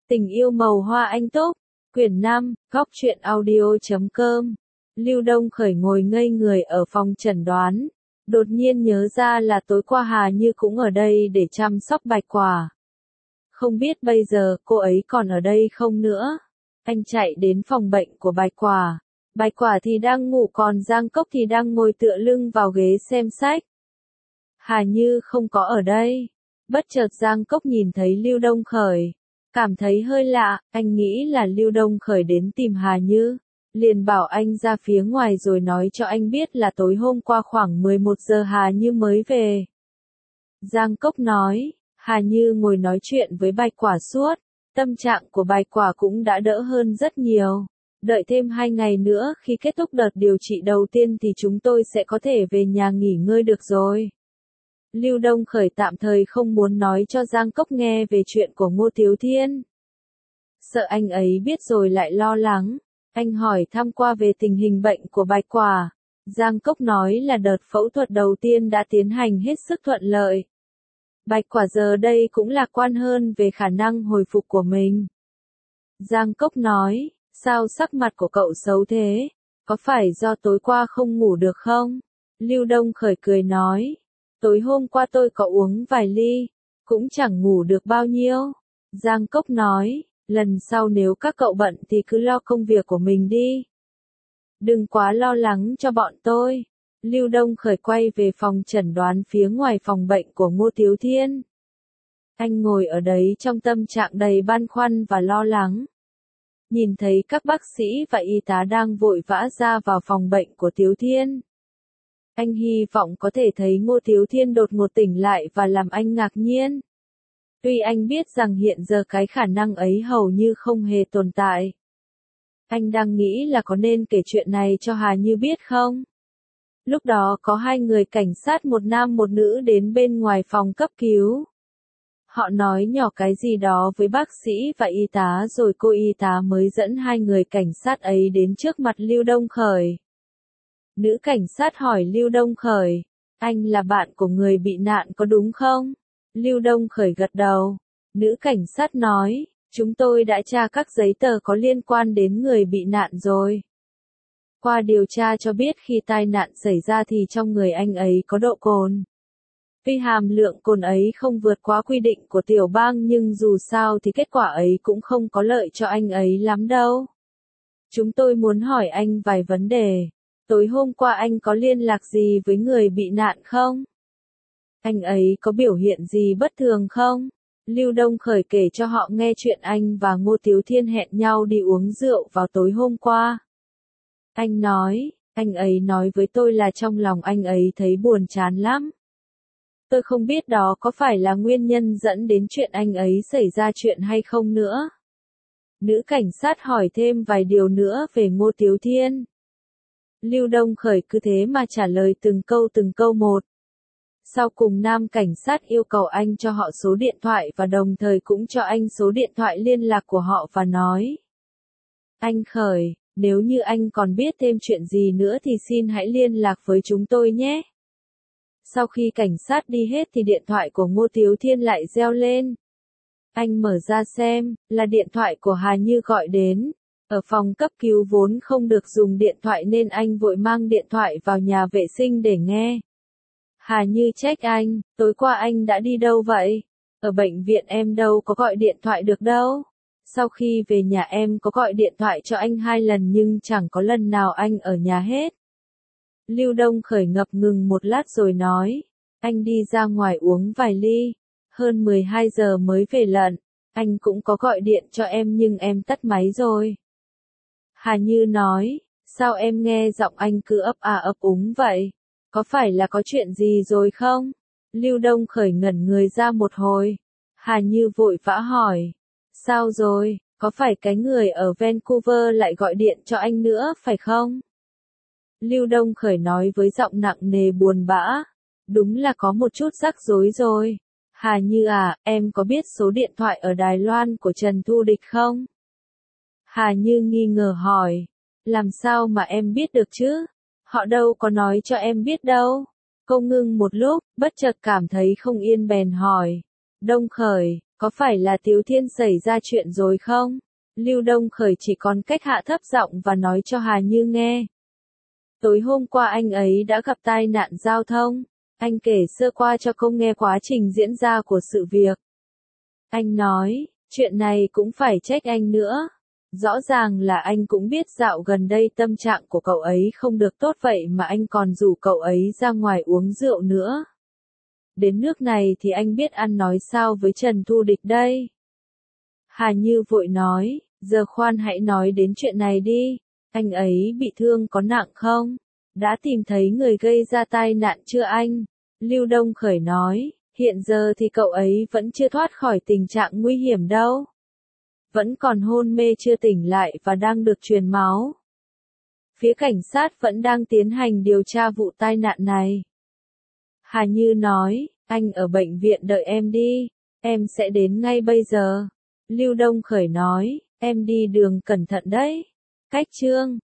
Tình yêu màu hoa anh túc, quyển 5, góc truyện audio.com. Lưu Đông Khởi ngồi ngây người ở phòng chẩn đoán, đột nhiên nhớ ra là tối qua Hà Như cũng ở đây để chăm sóc Bạch Quả. Không biết bây giờ cô ấy còn ở đây không nữa. Anh chạy đến phòng bệnh của Bạch Quả. Bạch Quả thì đang ngủ, còn Giang Cốc thì đang ngồi tựa lưng vào ghế xem sách. Hà Như không có ở đây. Bất chợt Giang Cốc nhìn thấy Lưu Đông Khởi, cảm thấy hơi lạ, anh nghĩ là Lưu Đông Khởi đến tìm Hà Như, liền bảo anh ra phía ngoài rồi nói cho anh biết là tối hôm qua khoảng 11 giờ Hà Như mới về. Giang Cốc nói, Hà Như ngồi nói chuyện với Bạch Quả suốt, tâm trạng của Bạch Quả cũng đã đỡ hơn rất nhiều. Đợi thêm 2 ngày nữa, khi kết thúc đợt điều trị đầu tiên thì chúng tôi sẽ có thể về nhà nghỉ ngơi được rồi. Lưu Đông Khởi tạm thời không muốn nói cho Giang Cốc nghe về chuyện của Ngô Tiếu Thiên. Sợ anh ấy biết rồi lại lo lắng, anh hỏi thăm qua về tình hình bệnh của Bạch Quả. Giang Cốc nói là đợt phẫu thuật đầu tiên đã tiến hành hết sức thuận lợi. Bạch Quả giờ đây cũng lạc quan hơn về khả năng hồi phục của mình. Giang Cốc nói, sao sắc mặt của cậu xấu thế? Có phải do tối qua không ngủ được không? Lưu Đông Khởi cười nói, tối hôm qua tôi có uống vài ly, cũng chẳng ngủ được bao nhiêu. Giang Cốc nói, lần sau nếu các cậu bận thì cứ lo công việc của mình đi. Đừng quá lo lắng cho bọn tôi. Lưu Đông Khởi quay về phòng chẩn đoán phía ngoài phòng bệnh của Ngô Tiếu Thiên. Anh ngồi ở đấy trong tâm trạng đầy băn khoăn và lo lắng. Nhìn thấy các bác sĩ và y tá đang vội vã ra vào phòng bệnh của Tiếu Thiên. Anh hy vọng có thể thấy Ngô Tiếu Thiên đột ngột tỉnh lại và làm anh ngạc nhiên. Tuy anh biết rằng hiện giờ cái khả năng ấy hầu như không hề tồn tại. Anh đang nghĩ là có nên kể chuyện này cho Hà Như biết không? Lúc đó có 2 người cảnh sát, một nam một nữ đến bên ngoài phòng cấp cứu. Họ nói nhỏ cái gì đó với bác sĩ và y tá rồi cô y tá mới dẫn 2 người cảnh sát ấy đến trước mặt Lưu Đông Khởi. Nữ cảnh sát hỏi Lưu Đông Khởi, anh là bạn của người bị nạn có đúng không? Lưu Đông Khởi gật đầu. Nữ cảnh sát nói, chúng tôi đã tra các giấy tờ có liên quan đến người bị nạn rồi. Qua điều tra cho biết khi tai nạn xảy ra thì trong người anh ấy có độ cồn. Tuy hàm lượng cồn ấy không vượt quá quy định của tiểu bang nhưng dù sao thì kết quả ấy cũng không có lợi cho anh ấy lắm đâu. Chúng tôi muốn hỏi anh vài vấn đề. Tối hôm qua anh có liên lạc gì với người bị nạn không? Anh ấy có biểu hiện gì bất thường không? Lưu Đông Khởi kể cho họ nghe chuyện anh và Ngô Tiếu Thiên hẹn nhau đi uống rượu vào tối hôm qua. Anh nói, anh ấy nói với tôi là trong lòng anh ấy thấy buồn chán lắm. Tôi không biết đó có phải là nguyên nhân dẫn đến chuyện anh ấy xảy ra chuyện hay không nữa. Nữ cảnh sát hỏi thêm vài điều nữa về Ngô Tiếu Thiên. Lưu Đông Khởi cứ thế mà trả lời từng câu một. Sau cùng nam cảnh sát yêu cầu anh cho họ số điện thoại và đồng thời cũng cho anh số điện thoại liên lạc của họ và nói. Anh Khởi, nếu như anh còn biết thêm chuyện gì nữa thì xin hãy liên lạc với chúng tôi nhé. Sau khi cảnh sát đi hết thì điện thoại của Ngô Tiếu Thiên lại reo lên. Anh mở ra xem, là điện thoại của Hà Như gọi đến. Ở phòng cấp cứu vốn không được dùng điện thoại nên anh vội mang điện thoại vào nhà vệ sinh để nghe. Hà Như trách anh, tối qua anh đã đi đâu vậy? Ở bệnh viện em đâu có gọi điện thoại được đâu. Sau khi về nhà em có gọi điện thoại cho anh 2 lần nhưng chẳng có lần nào anh ở nhà hết. Lưu Đông Khởi ngập ngừng một lát rồi nói, anh đi ra ngoài uống vài ly, hơn 12 giờ mới về lận, anh cũng có gọi điện cho em nhưng em tắt máy rồi. Hà Như nói, sao em nghe giọng anh cứ ấp à ấp úng vậy? Có phải là có chuyện gì rồi không? Lưu Đông Khởi ngẩn người ra một hồi. Hà Như vội vã hỏi, sao rồi, có phải cái người ở Vancouver lại gọi điện cho anh nữa phải không? Lưu Đông Khởi nói với giọng nặng nề buồn bã, đúng là có một chút rắc rối rồi. Hà Như à, em có biết số điện thoại ở Đài Loan của Trần Thu Địch không? Hà Như nghi ngờ hỏi, làm sao mà em biết được chứ? Họ đâu có nói cho em biết đâu. Cô ngưng một lúc, bất chợt cảm thấy không yên bèn hỏi, Đông Khởi, Có phải là Tiếu Thiên xảy ra chuyện rồi không? Lưu Đông Khởi chỉ còn cách hạ thấp giọng và nói cho Hà Như nghe. Tối hôm qua anh ấy đã gặp tai nạn giao thông. Anh kể sơ qua cho cô nghe quá trình diễn ra của sự việc. Anh nói, chuyện này cũng phải trách anh nữa. Rõ ràng là anh cũng biết dạo gần đây tâm trạng của cậu ấy không được tốt vậy mà anh còn rủ cậu ấy ra ngoài uống rượu nữa. Đến nước này thì anh biết ăn nói sao với Trần Thu Địch đây. Hà Như vội nói, giờ khoan hãy nói đến chuyện này đi. Anh ấy bị thương có nặng không? Đã tìm thấy người gây ra tai nạn chưa anh? Lưu Đông Khởi nói, hiện giờ thì cậu ấy vẫn chưa thoát khỏi tình trạng nguy hiểm đâu. Vẫn còn hôn mê chưa tỉnh lại và đang được truyền máu. Phía cảnh sát vẫn đang tiến hành điều tra vụ tai nạn này. Hà Như nói, anh ở bệnh viện đợi em đi, em sẽ đến ngay bây giờ. Lưu Đông Khởi nói, em đi đường cẩn thận đấy. Cách chương